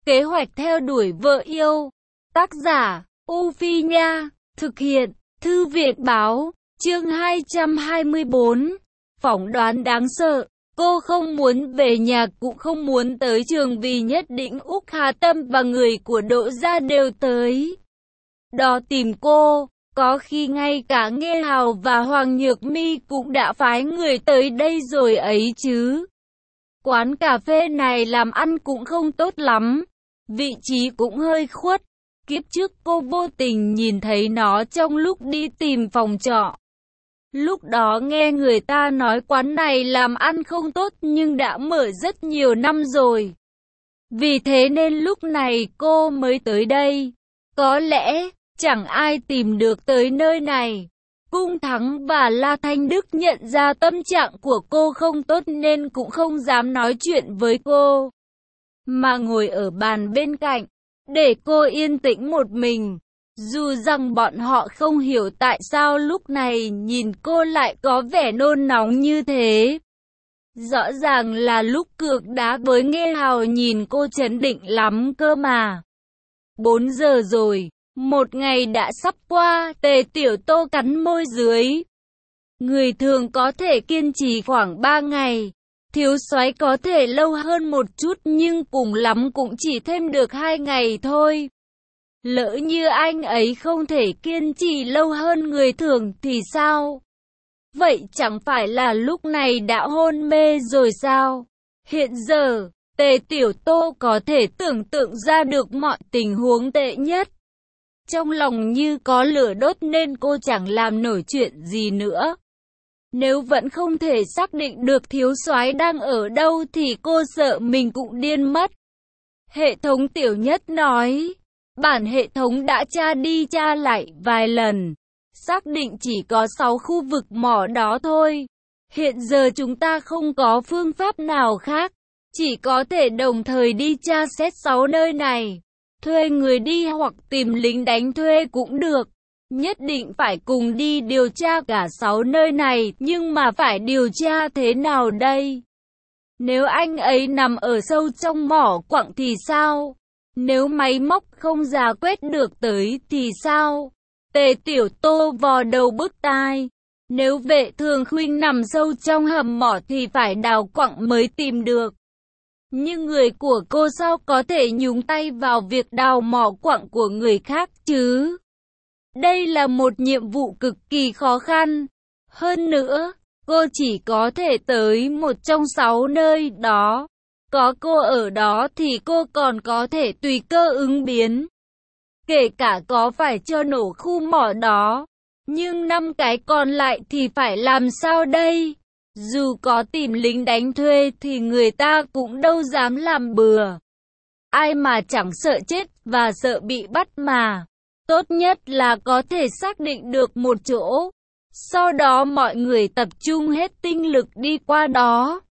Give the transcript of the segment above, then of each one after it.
Kế hoạch theo đuổi vợ yêu. Tác giả, U Phi Nha. Thực hiện, Thư viện Báo. Chương 224. Phỏng đoán đáng sợ. Cô không muốn về nhà cũng không muốn tới trường vì nhất định Úc Hà Tâm và người của Đỗ gia đều tới đó tìm cô. Có khi ngay cả Nghê Hào và Hoàng Nhược Mi cũng đã phái người tới đây rồi ấy chứ. Quán cà phê này làm ăn cũng không tốt lắm, vị trí cũng hơi khuất. Kiếp trước cô vô tình nhìn thấy nó trong lúc đi tìm phòng trọ. Lúc đó nghe người ta nói quán này làm ăn không tốt nhưng đã mở rất nhiều năm rồi. Vì thế nên lúc này cô mới tới đây. Có lẽ chẳng ai tìm được tới nơi này. Cung Thắng và La Thanh Đức nhận ra tâm trạng của cô không tốt nên cũng không dám nói chuyện với cô, mà ngồi ở bàn bên cạnh, để cô yên tĩnh một mình. Dù rằng bọn họ không hiểu tại sao lúc này nhìn cô lại có vẻ nôn nóng như thế. Rõ ràng là lúc cược đá với Nghê Hào nhìn cô trấn định lắm cơ mà. 4 giờ rồi, một ngày đã sắp qua. Tề Tiểu Tô cắn môi dưới. Người thường có thể kiên trì khoảng 3 ngày. Thiếu soái có thể lâu hơn một chút nhưng cùng lắm cũng chỉ thêm được 2 ngày thôi. Lỡ như anh ấy không thể kiên trì lâu hơn người thường thì sao? Vậy chẳng phải là lúc này đã hôn mê rồi sao? Hiện giờ, Tề Tiểu Tô có thể tưởng tượng ra được mọi tình huống tệ nhất. Trong lòng như có lửa đốt nên cô chẳng làm nổi chuyện gì nữa. Nếu vẫn không thể xác định được thiếu soái đang ở đâu thì cô sợ mình cũng điên mất. Hệ thống Tiểu Nhất nói. Bản hệ thống đã tra đi tra lại vài lần, xác định chỉ có 6 khu vực mỏ đó thôi. Hiện giờ chúng ta không có phương pháp nào khác, chỉ có thể đồng thời đi tra xét 6 nơi này. Thuê người đi hoặc tìm lính đánh thuê cũng được. Nhất định phải cùng đi điều tra cả 6 nơi này, nhưng mà phải điều tra thế nào đây? Nếu anh ấy nằm ở sâu trong mỏ quặng thì sao? Nếu máy móc không rà quét được tới thì sao? Tề Tiểu Tô vò đầu bứt tai. Nếu Vệ Thường Khuynh nằm sâu trong hầm mỏ thì phải đào quặng mới tìm được. Nhưng người của cô sao có thể nhúng tay vào việc đào mỏ quặng của người khác chứ? Đây là một nhiệm vụ cực kỳ khó khăn. Hơn nữa, cô chỉ có thể tới một trong 6 nơi đó. Có cô ở đó thì cô còn có thể tùy cơ ứng biến. Kể cả có phải cho nổ khu mỏ đó. Nhưng 5 cái còn lại thì phải làm sao đây? Dù có tìm lính đánh thuê thì người ta cũng đâu dám làm bừa. Ai mà chẳng sợ chết và sợ bị bắt mà. Tốt nhất là có thể xác định được một chỗ. Sau đó mọi người tập trung hết tinh lực đi qua đó.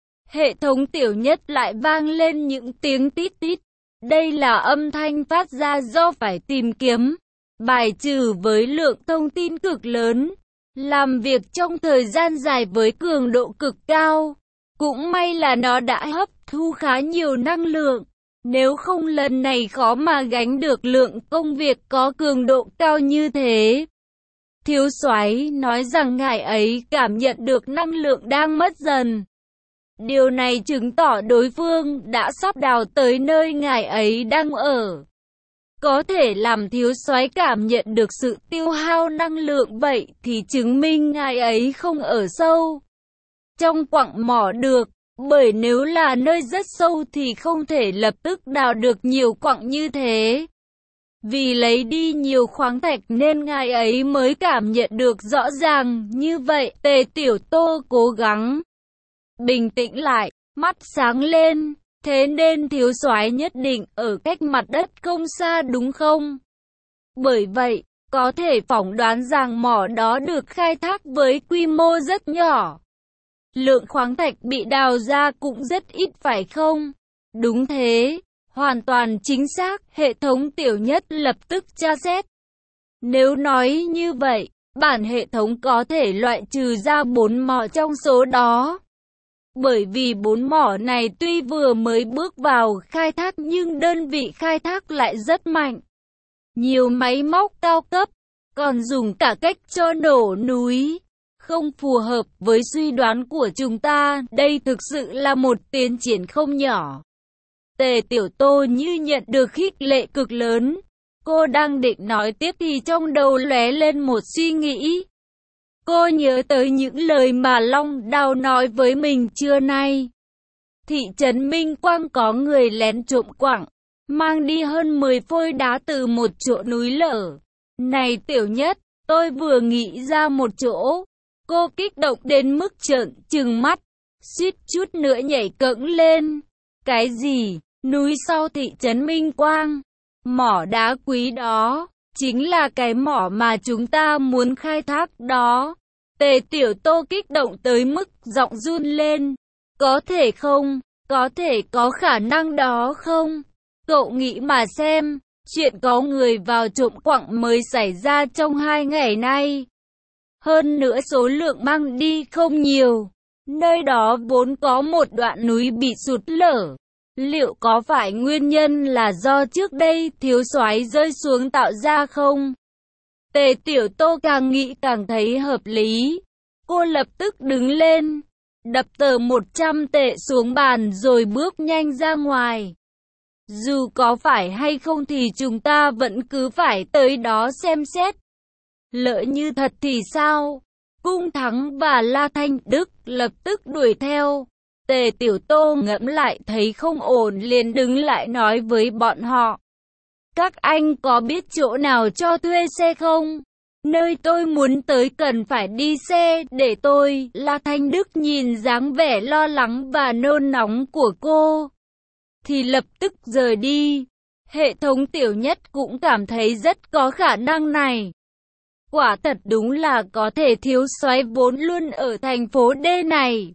Hệ thống Tiểu Nhất lại vang lên những tiếng tít tít. Đây là âm thanh phát ra do phải tìm kiếm, bài trừ với lượng thông tin cực lớn, làm việc trong thời gian dài với cường độ cực cao. Cũng may là nó đã hấp thu khá nhiều năng lượng, nếu không lần này khó mà gánh được lượng công việc có cường độ cao như thế. Thiếu soái nói rằng ngài ấy cảm nhận được năng lượng đang mất dần. Điều này chứng tỏ đối phương đã sắp đào tới nơi ngài ấy đang ở. Có thể làm thiếu soái cảm nhận được sự tiêu hao năng lượng vậy thì chứng minh ngài ấy không ở sâu trong quặng mỏ được. Bởi nếu là nơi rất sâu thì không thể lập tức đào được nhiều quặng như thế. Vì lấy đi nhiều khoáng thạch nên ngài ấy mới cảm nhận được rõ ràng như vậy. Tề Tiểu Tô cố gắng bình tĩnh lại, mắt sáng lên. Thế nên thiếu soái nhất định ở cách mặt đất không xa đúng không? Bởi vậy, có thể phỏng đoán rằng mỏ đó được khai thác với quy mô rất nhỏ. Lượng khoáng thạch bị đào ra cũng rất ít phải không? Đúng thế, hoàn toàn chính xác. Hệ thống Tiểu Nhất lập tức tra xét. Nếu nói như vậy, bản hệ thống có thể loại trừ ra 4 mỏ trong số đó. Bởi vì 4 mỏ này tuy vừa mới bước vào khai thác nhưng đơn vị khai thác lại rất mạnh. Nhiều máy móc cao cấp, còn dùng cả cách cho nổ núi. Không phù hợp với suy đoán của chúng ta, đây thực sự là một tiến triển không nhỏ. Tề Tiểu Tô như nhận được khích lệ cực lớn. Cô đang định nói tiếp thì trong đầu lóe lên một suy nghĩ. Cô nhớ tới những lời mà Long Đào nói với mình trưa nay. Thị trấn Minh Quang có người lén trộm quặng, mang đi hơn 10 phôi đá từ một chỗ núi lở. Này Tiểu Nhất, tôi vừa nghĩ ra một chỗ. Cô kích động đến mức trợn trừng mắt, suýt chút nữa nhảy cẫng lên. Cái gì? Núi sau thị trấn Minh Quang? Mỏ đá quý đó, chính là cái mỏ mà chúng ta muốn khai thác đó. Tề Tiểu Tô kích động tới mức giọng run lên. Có thể không? Có thể có khả năng đó không? Cậu nghĩ mà xem, chuyện có người vào trộm quặng mới xảy ra trong 2 ngày nay. Hơn nữa số lượng mang đi không nhiều. Nơi đó vốn có một đoạn núi bị sụt lở. Liệu có phải nguyên nhân là do trước đây thiếu soái rơi xuống tạo ra không? Tề Tiểu Tô càng nghĩ càng thấy hợp lý. Cô lập tức đứng lên, đập tờ 100 tệ xuống bàn rồi bước nhanh ra ngoài. Dù có phải hay không thì chúng ta vẫn cứ phải tới đó xem xét. Lỡ như thật thì sao? Cung Thắng và La Thanh Đức lập tức đuổi theo. Tề Tiểu Tô ngẫm lại thấy không ổn liền đứng lại nói với bọn họ. Các anh có biết chỗ nào cho thuê xe không? Nơi tôi muốn tới cần phải đi xe để tôi. La Thanh Đức nhìn dáng vẻ lo lắng và nôn nóng của cô thì lập tức rời đi. Hệ thống Tiểu Nhất cũng cảm thấy rất có khả năng này. Quả thật đúng là có thể thiếu soái vốn luôn ở thành phố D này.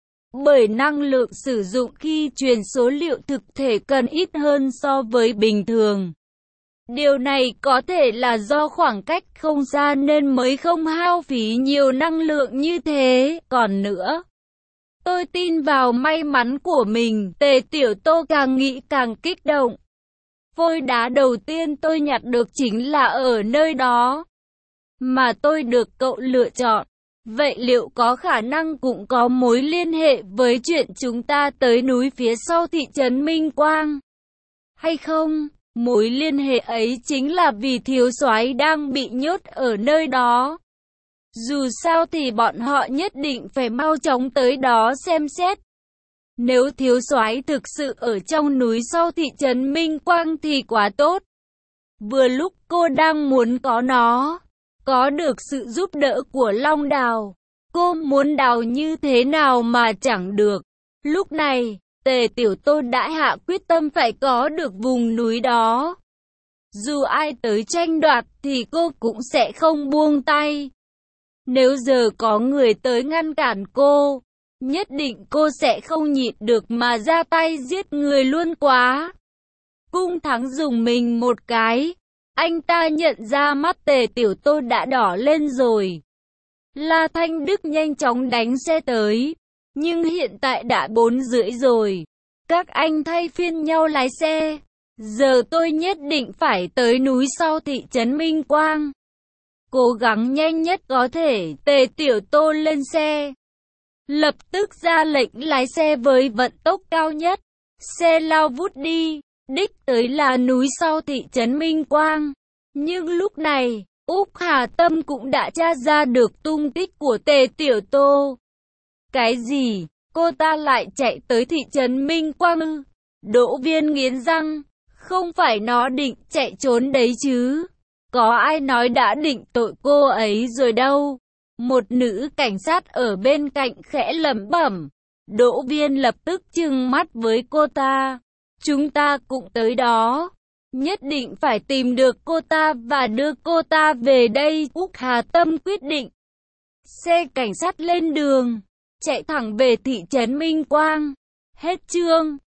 Bởi năng lượng sử dụng khi truyền số liệu thực thể cần ít hơn so với bình thường. Điều này có thể là do khoảng cách không xa nên mới không hao phí nhiều năng lượng như thế. Còn nữa, tôi tin vào may mắn của mình. Tề Tiểu Tô càng nghĩ càng kích động. Phôi đá đầu tiên tôi nhặt được chính là ở nơi đó mà tôi được cậu lựa chọn. Vậy liệu có khả năng cũng có mối liên hệ với chuyện chúng ta tới núi phía sau thị trấn Minh Quang? Hay không? Mối liên hệ ấy chính là vì thiếu soái đang bị nhốt ở nơi đó. Dù sao thì bọn họ nhất định phải mau chóng tới đó xem xét. Nếu thiếu soái thực sự ở trong núi sau thị trấn Minh Quang thì quá tốt. Vừa lúc cô đang muốn có nó. Có được sự giúp đỡ của Long Đào. Cô muốn đào như thế nào mà chẳng được. Lúc này, Tề Tiểu Tô đã hạ quyết tâm phải có được vùng núi đó. Dù ai tới tranh đoạt thì cô cũng sẽ không buông tay. Nếu giờ có người tới ngăn cản cô, nhất định cô sẽ không nhịn được mà ra tay giết người luôn quá. Cung Thắng dùng mình một cái. Anh ta nhận ra mắt Tề Tiểu Tô đã đỏ lên rồi. La Thanh Đức nhanh chóng đánh xe tới. Nhưng hiện tại đã 4 rưỡi rồi. Các anh thay phiên nhau lái xe. Giờ tôi nhất định phải tới núi sau thị trấn Minh Quang. Cố gắng nhanh nhất có thể. Tề Tiểu Tô lên xe. Lập tức ra lệnh lái xe với vận tốc cao nhất. Xe lao vút đi. Đích tới là núi sau thị trấn Minh Quang. Nhưng lúc này, Úc Hà Tâm cũng đã tra ra được tung tích của Tề Tiểu Tô. Cái gì? Cô ta lại chạy tới thị trấn Minh Quang ư? Đỗ Viên nghiến răng. Không phải nó định chạy trốn đấy chứ? Có ai nói đã định tội cô ấy rồi đâu? Một nữ cảnh sát ở bên cạnh khẽ lẩm bẩm. Đỗ Viên lập tức trừng mắt với cô ta. Chúng ta cũng tới đó. Nhất định phải tìm được cô ta và đưa cô ta về đây. Úc Hà Tâm quyết định. Xe cảnh sát lên đường, chạy thẳng về thị trấn Minh Quang. Hết chương.